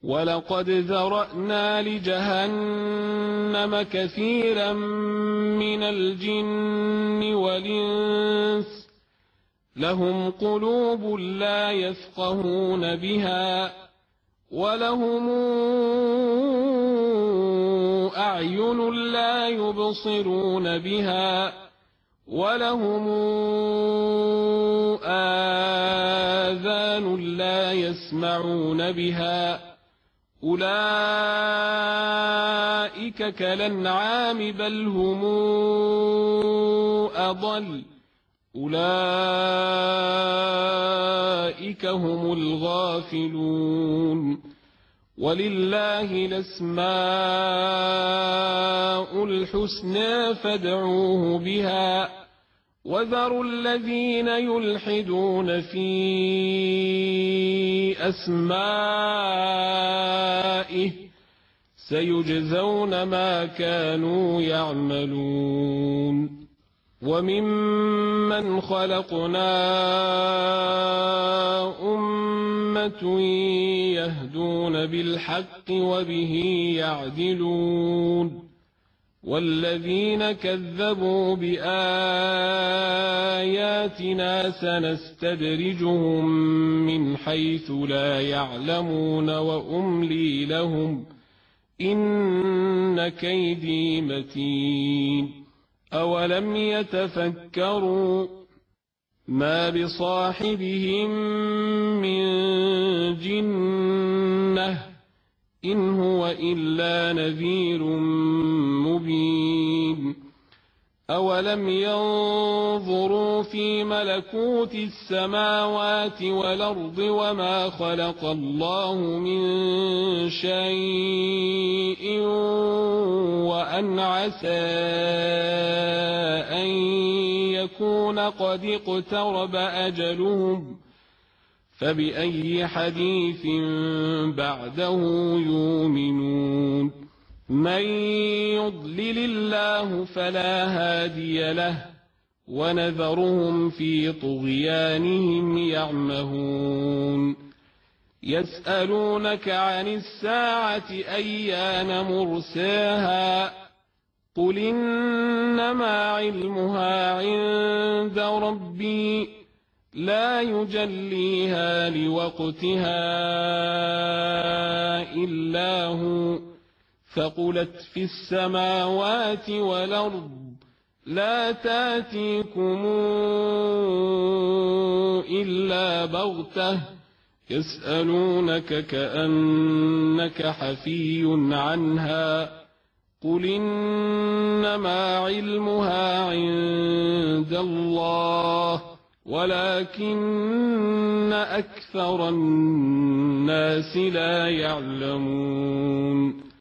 ولقد ذرأنا لجهنم كثيرا من الجن والإنس لهم قلوب لا يفقهون بها ولهم أعين لا يبصرون بها ولهم آذان لا يسمعون بها أولئك كالأنعام بل هم أضل أولئك هم الغافلون ولله الأسماء الحسنى فادعوه بها وذروا الذين يلحدون في أسمائه سيجزون ما كانوا يعملون وممن خلقنا أمة يهدون بالحق وبه يعدلون والذين كذبوا بآياتنا سنستدرجهم من حيث لا يعلمون وأملي لهم إن كيدي متين أولم يتفكروا ما بصاحبهم من جنة إن هو إلا نذير مبين أولم ينظروا في ملكوت السماوات والأرض وما خلق الله من شيء وأن عسى أن يكون قد اقترب أجلهم فبأي حديث بعده يؤمنون من يضلل الله فلا هادي له ونذرهم في طغيانهم يعمهون يسألونك عن الساعة أيان مرساها قل إنما علمها عند ربي لا يجليها لوقتها إلا هو ثقلت في السماوات والأرض لا تأتيكم إلا بغتة يسألونك كأنك حفي عنها قل إنما علمها عند الله ولكن أكثر الناس لا يعلمون